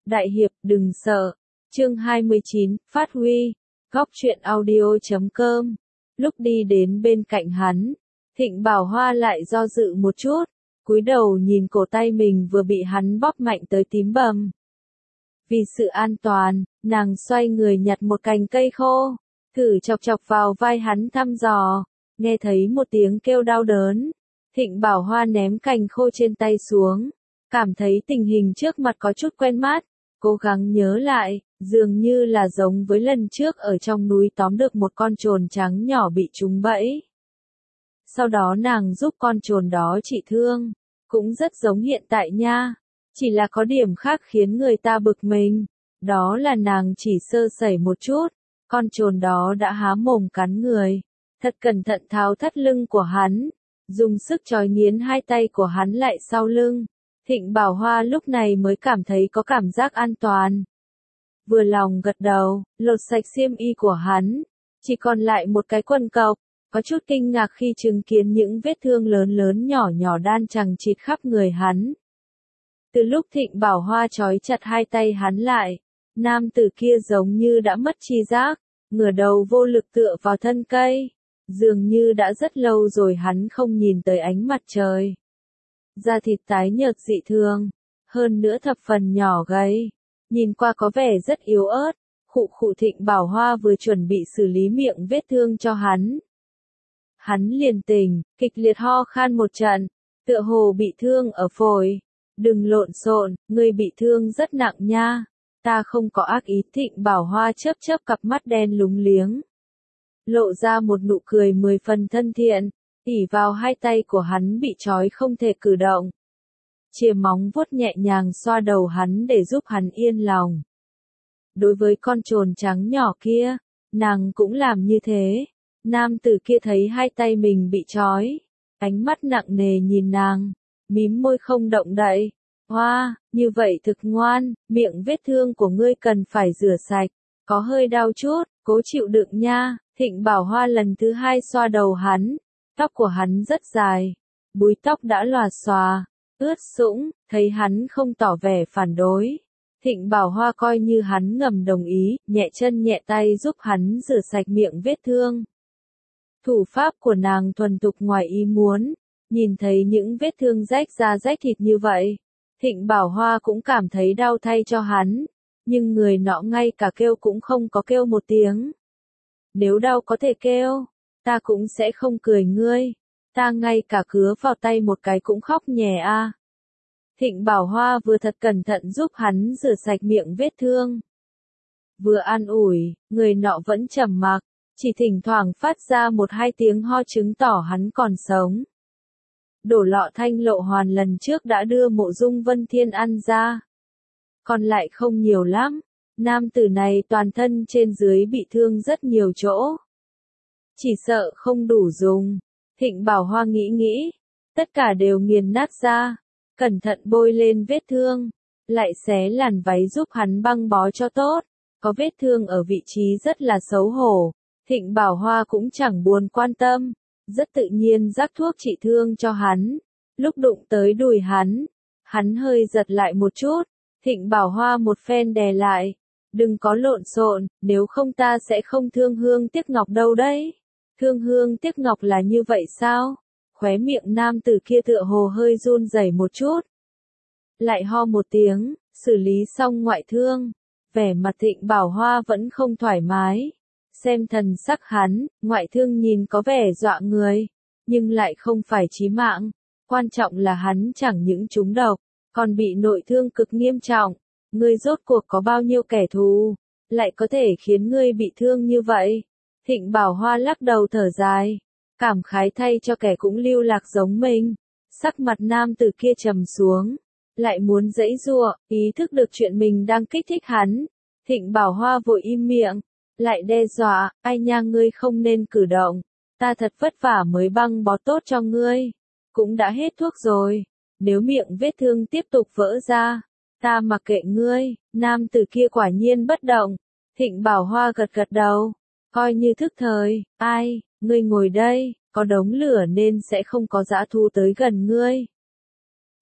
Đại hiệp, đừng sợ. Chương 29, phát huy. Góc truyện audio.com. Lúc đi đến bên cạnh hắn, Thịnh Bảo Hoa lại do dự một chút, cúi đầu nhìn cổ tay mình vừa bị hắn bóp mạnh tới tím bầm. Vì sự an toàn, nàng xoay người nhặt một cành cây khô, thử chọc chọc vào vai hắn thăm dò, nghe thấy một tiếng kêu đau đớn. Thịnh Bảo Hoa ném cành khô trên tay xuống, cảm thấy tình hình trước mặt có chút quen mắt, cố gắng nhớ lại, dường như là giống với lần trước ở trong núi tóm được một con trồn trắng nhỏ bị trúng bẫy. Sau đó nàng giúp con trồn đó trị thương, cũng rất giống hiện tại nha, chỉ là có điểm khác khiến người ta bực mình, đó là nàng chỉ sơ sẩy một chút, con trồn đó đã há mồm cắn người, thật cẩn thận tháo thắt lưng của hắn, dùng sức trói nghiến hai tay của hắn lại sau lưng. Thịnh Bảo Hoa lúc này mới cảm thấy có cảm giác an toàn. Vừa lòng gật đầu, lột sạch xiêm y của hắn, chỉ còn lại một cái quần cộc, có chút kinh ngạc khi chứng kiến những vết thương lớn lớn nhỏ nhỏ đan chằng chịt khắp người hắn. Từ lúc Thịnh Bảo Hoa trói chặt hai tay hắn lại, nam tử kia giống như đã mất tri giác, ngửa đầu vô lực tựa vào thân cây, dường như đã rất lâu rồi hắn không nhìn tới ánh mặt trời. Da thịt tái nhợt dị thường, hơn nữa thập phần nhỏ gầy, nhìn qua có vẻ rất yếu ớt. Thịnh Bảo Hoa vừa chuẩn bị xử lý miệng vết thương cho hắn. Hắn liền tỉnh, kịch liệt ho khan một trận, tựa hồ bị thương ở phổi. Đừng lộn xộn, ngươi bị thương rất nặng nha. Ta không có ác ý. Thịnh Bảo Hoa chớp chớp cặp mắt đen lúng liếng, lộ ra một nụ cười 10 phần thân thiện, ỉ vào hai tay của hắn bị trói không thể cử động. Chìa móng vuốt nhẹ nhàng xoa đầu hắn để giúp hắn yên lòng. Đối với con trồn trắng nhỏ kia, nàng cũng làm như thế. Nam tử kia thấy hai tay mình bị trói, ánh mắt nặng nề nhìn nàng, mím môi không động đậy. Hoa, như vậy thực ngoan, miệng vết thương của ngươi cần phải rửa sạch, có hơi đau chút, cố chịu đựng nha. Thịnh Bảo Hoa lần thứ hai xoa đầu hắn, tóc của hắn rất dài, búi tóc đã lòa xòa, ướt sũng, thấy hắn không tỏ vẻ phản đối. Thịnh Bảo Hoa coi như hắn ngầm đồng ý, nhẹ chân nhẹ tay giúp hắn rửa sạch miệng vết thương. Thủ pháp của nàng thuần thục ngoài ý muốn, nhìn thấy những vết thương rách da rách thịt như vậy, Thịnh Bảo Hoa cũng cảm thấy đau thay cho hắn, nhưng người nọ ngay cả kêu cũng không có kêu một tiếng. Nếu đau có thể kêu, ta cũng sẽ không cười ngươi, ta ngay cả cứa vào tay một cái cũng khóc nhè a. Thịnh Bảo Hoa vừa thật cẩn thận giúp hắn rửa sạch miệng vết thương. Vừa an ủi, người nọ vẫn trầm mặc, chỉ thỉnh thoảng phát ra một hai tiếng ho chứng tỏ hắn còn sống. Đổ lọ thanh lộ hoàn lần trước đã đưa Mộ Dung Vân Thiên ăn ra. Còn lại không nhiều lắm, nam tử này toàn thân trên dưới bị thương rất nhiều chỗ. Chỉ sợ không đủ dùng. Thịnh Bảo Hoa nghĩ nghĩ, tất cả đều nghiền nát ra, cẩn thận bôi lên vết thương, lại xé làn váy giúp hắn băng bó cho tốt. Có vết thương ở vị trí rất là xấu hổ, Thịnh Bảo Hoa cũng chẳng buồn quan tâm, rất tự nhiên rắc thuốc trị thương cho hắn. Lúc đụng tới đùi hắn hơi giật lại một chút, Thịnh Bảo Hoa một phen đè lại, đừng có lộn xộn, nếu không ta sẽ không thương hương tiếc ngọc đâu đấy. Thương hương tiếc ngọc là như vậy sao? Khóe miệng nam tử kia tựa hồ hơi run rẩy một chút. Lại ho một tiếng, xử lý xong ngoại thương, vẻ mặt Thịnh Bảo Hoa vẫn không thoải mái. Xem thần sắc hắn, ngoại thương nhìn có vẻ dọa người, nhưng lại không phải chí mạng. Quan trọng là hắn chẳng những trúng độc, còn bị nội thương cực nghiêm trọng. Ngươi rốt cuộc có bao nhiêu kẻ thù, lại có thể khiến ngươi bị thương như vậy? Thịnh Bảo Hoa lắc đầu thở dài, cảm khái thay cho kẻ cũng lưu lạc giống mình. Sắc mặt nam tử kia trầm xuống, lại muốn giãy giụa, ý thức được chuyện mình đang kích thích hắn. Thịnh Bảo Hoa vội im miệng, lại đe dọa, ai nha ngươi không nên cử động, ta thật vất vả mới băng bó tốt cho ngươi, cũng đã hết thuốc rồi, nếu miệng vết thương tiếp tục vỡ ra, ta mặc kệ ngươi. Nam tử kia quả nhiên bất động. Thịnh Bảo Hoa gật gật đầu, coi như thức thời. Ai, ngươi ngồi đây, có đống lửa nên sẽ không có dã thú tới gần ngươi.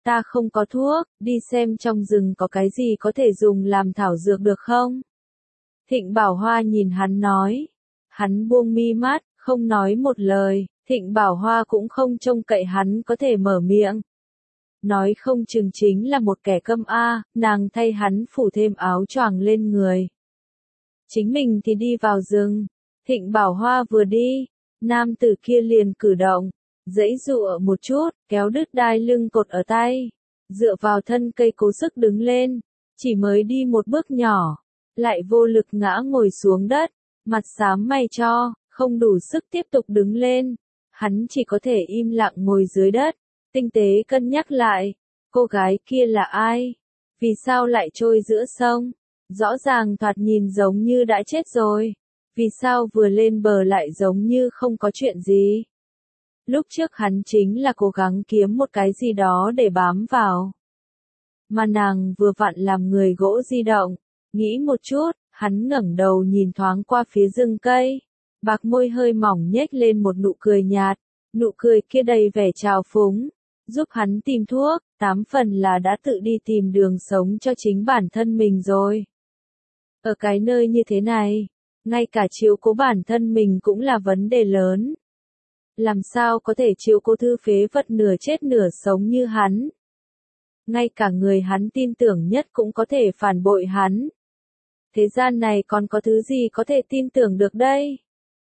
ta không có thuốc, đi xem trong rừng có cái gì có thể dùng làm thảo dược được không? Thịnh Bảo Hoa nhìn hắn nói. Hắn buông mi mắt, không nói một lời, Thịnh Bảo Hoa cũng không trông cậy hắn có thể mở miệng. Nói không chừng chính là một kẻ câm nàng thay hắn phủ thêm áo choàng lên người. Chính mình thì đi vào rừng, Thịnh Bảo Hoa vừa đi, nam tử kia liền cử động, giãy giụa một chút, kéo đứt đai lưng cột ở tay, dựa vào thân cây cố sức đứng lên, chỉ mới đi một bước nhỏ, lại vô lực ngã ngồi xuống đất, mặt xám mày cho, không đủ sức tiếp tục đứng lên, hắn chỉ có thể im lặng ngồi dưới đất, tinh tế cân nhắc lại, cô gái kia là ai? Vì sao lại trôi giữa sông? Rõ ràng thoạt nhìn giống như đã chết rồi, vì sao vừa lên bờ lại giống như không có chuyện gì? Lúc trước hắn chính là cố gắng kiếm một cái gì đó để bám vào. Mà nàng vừa vặn làm người gỗ di động, nghĩ một chút, hắn ngẩng đầu nhìn thoáng qua phía rừng cây, bạc môi hơi mỏng nhếch lên một nụ cười nhạt, nụ cười kia đầy vẻ trào phúng, giúp hắn tìm thuốc, 8 phần là đã tự đi tìm đường sống cho chính bản thân mình rồi. Ở cái nơi như thế này, ngay cả chiếu cố bản thân mình cũng là vấn đề lớn. Làm sao có thể chiếu cố thư phế vật nửa chết nửa sống như hắn? Ngay cả người hắn tin tưởng nhất cũng có thể phản bội hắn. Thế gian này còn có thứ gì có thể tin tưởng được đây?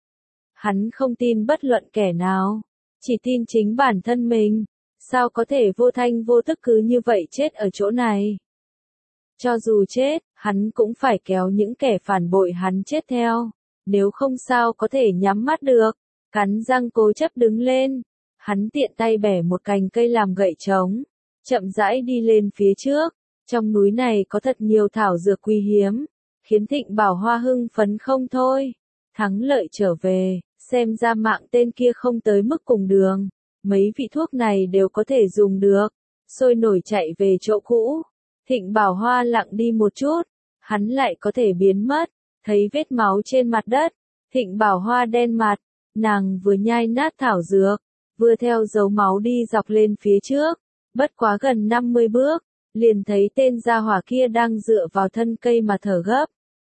Hắn không tin bất luận kẻ nào, chỉ tin chính bản thân mình. Sao có thể vô thanh vô tức cứ như vậy chết ở chỗ này? Cho dù chết, hắn cũng phải kéo những kẻ phản bội hắn chết theo. Nếu không sao có thể nhắm mắt được. Cắn răng cố chấp đứng lên. Hắn tiện tay bẻ một cành cây làm gậy trống. Chậm rãi đi lên phía trước. Trong núi này có thật nhiều thảo dược quý hiếm. Khiến Thịnh Bảo Hoa hưng phấn không thôi. Thắng lợi trở về, xem ra mạng tên kia không tới mức cùng đường. Mấy vị thuốc này đều có thể dùng được. Sôi nổi chạy về chỗ cũ. Thịnh Bảo Hoa lặng đi một chút. Hắn lại có thể biến mất. Thấy vết máu trên mặt đất. Thịnh Bảo Hoa đen mặt. Nàng vừa nhai nát thảo dược. Vừa theo dấu máu đi dọc lên phía trước. Bất quá gần 50 bước. Liền thấy tên gia hỏa kia đang dựa vào thân cây mà thở gấp.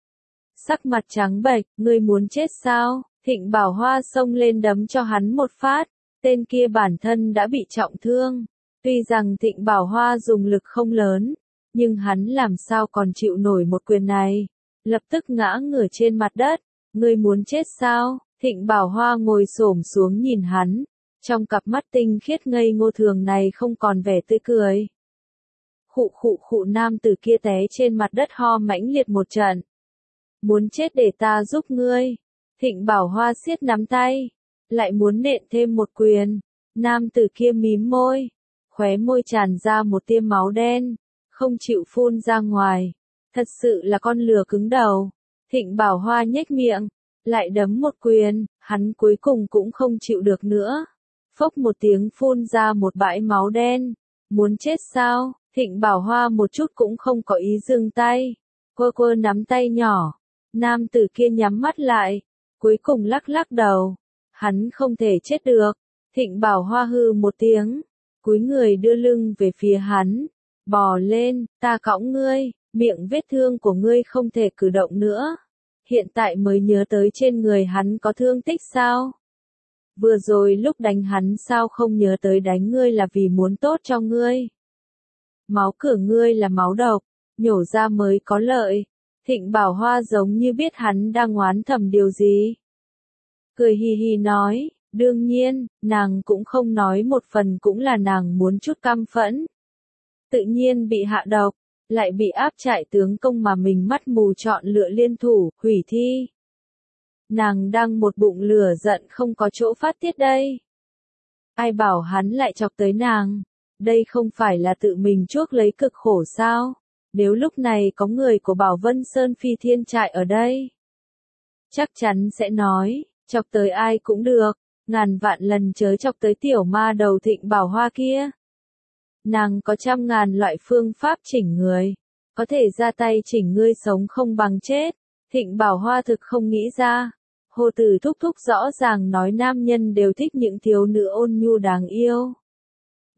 Sắc mặt trắng bệch, ngươi muốn chết sao? Thịnh Bảo Hoa xông lên đấm cho hắn một phát. Tên kia bản thân đã bị trọng thương. Tuy rằng Thịnh Bảo Hoa dùng lực không lớn, nhưng hắn làm sao còn chịu nổi một quyền này. Lập tức ngã ngửa trên mặt đất. Ngươi muốn chết sao? Thịnh Bảo Hoa ngồi xổm xuống nhìn hắn. Trong cặp mắt tinh khiết ngây ngô thường này không còn vẻ tươi cười. Khụ nam tử kia té trên mặt đất ho mãnh liệt một trận. Muốn chết để ta giúp ngươi. Thịnh Bảo Hoa siết nắm tay. Lại muốn nện thêm một quyền. Nam tử kia mím môi. Khóe môi tràn ra một tia máu đen. Không chịu phun ra ngoài. Thật sự là con lừa cứng đầu. Thịnh Bảo Hoa nhếch miệng. Lại đấm một quyền. Hắn cuối cùng cũng không chịu được nữa. Phốc một tiếng phun ra một bãi máu đen. Muốn chết sao? Thịnh Bảo Hoa một chút cũng không có ý dừng tay. Quơ nắm tay nhỏ. Nam tử kia nhắm mắt lại. Cuối cùng lắc lắc đầu. Hắn không thể chết được. Thịnh Bảo Hoa hừ một tiếng. Cúi người đưa lưng về phía hắn. Bò lên, ta cõng ngươi. Miệng vết thương của ngươi không thể cử động nữa. Hiện tại mới nhớ tới trên người hắn có thương tích sao? Vừa rồi lúc đánh hắn sao không nhớ tới đánh ngươi là vì muốn tốt cho ngươi? Máu của ngươi là máu độc, nhổ ra mới có lợi. Thịnh Bảo Hoa giống như biết hắn đang oán thầm điều gì. Cười hì hì nói, đương nhiên, nàng cũng không nói một phần cũng là nàng muốn chút căm phẫn. Tự nhiên bị hạ độc, lại bị áp trại tướng công mà mình mắt mù chọn lựa liên thủ, hủy thi. Nàng đang một bụng lửa giận không có chỗ phát tiết đây. Ai bảo hắn lại chọc tới nàng, đây không phải là tự mình chuốc lấy cực khổ sao? Nếu lúc này có người của Bảo Vân Sơn Phi Thiên trại ở đây, chắc chắn sẽ nói, chọc tới ai cũng được, ngàn vạn lần chớ chọc tới tiểu ma đầu Thịnh Bảo Hoa kia. Nàng có 100.000 loại phương pháp chỉnh người, có thể ra tay chỉnh ngươi sống không bằng chết. Thịnh Bảo Hoa thực không nghĩ ra. Hồ Tử thúc thúc rõ ràng nói nam nhân đều thích những thiếu nữ ôn nhu đáng yêu.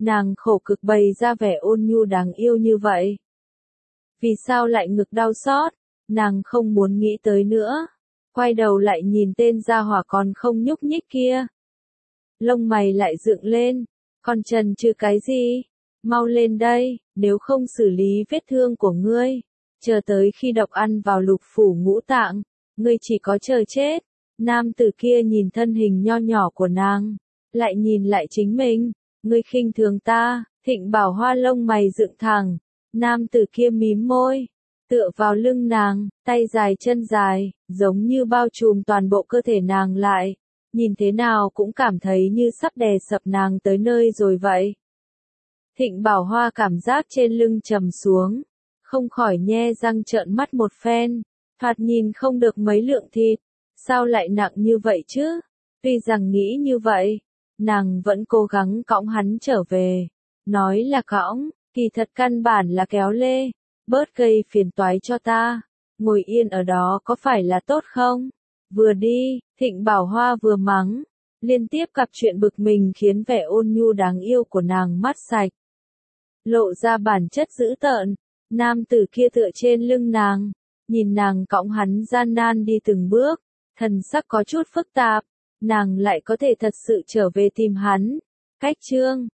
Nàng khổ cực bày ra vẻ ôn nhu đáng yêu như vậy. Vì sao lại ngực đau xót? Nàng không muốn nghĩ tới nữa. Quay đầu lại nhìn tên gia hỏa còn không nhúc nhích kia. Lông mày lại dựng lên. Còn chần chừ cái gì? Mau lên đây, nếu không xử lý vết thương của ngươi. Chờ tới khi độc ăn vào lục phủ ngũ tạng, ngươi chỉ có chờ chết. Nam tử kia nhìn thân hình nho nhỏ của nàng, lại nhìn lại chính mình. Ngươi khinh thường ta. Thịnh Bảo Hoa lông mày dựng thẳng. Nam tử kia mím môi, tựa vào lưng nàng, tay dài chân dài, giống như bao trùm toàn bộ cơ thể nàng lại. Nhìn thế nào cũng cảm thấy như sắp đè sập nàng tới nơi rồi vậy. Thịnh Bảo Hoa cảm giác trên lưng trầm xuống, không khỏi nhe răng trợn mắt một phen, thoạt nhìn không được mấy lượng thịt, sao lại nặng như vậy chứ? Tuy rằng nghĩ như vậy, nàng vẫn cố gắng cõng hắn trở về. Nói là cõng, kỳ thật căn bản là kéo lê, bớt gây phiền toái cho ta, ngồi yên ở đó có phải là tốt không? Vừa đi, Thịnh Bảo Hoa vừa mắng, liên tiếp gặp chuyện bực mình khiến vẻ ôn nhu đáng yêu của nàng mất sạch. Lộ ra bản chất dữ tợn, nam tử kia tựa trên lưng nàng, nhìn nàng cõng hắn gian nan đi từng bước, thần sắc có chút phức tạp, nàng lại có thể thật sự trở về tìm hắn. Cách chương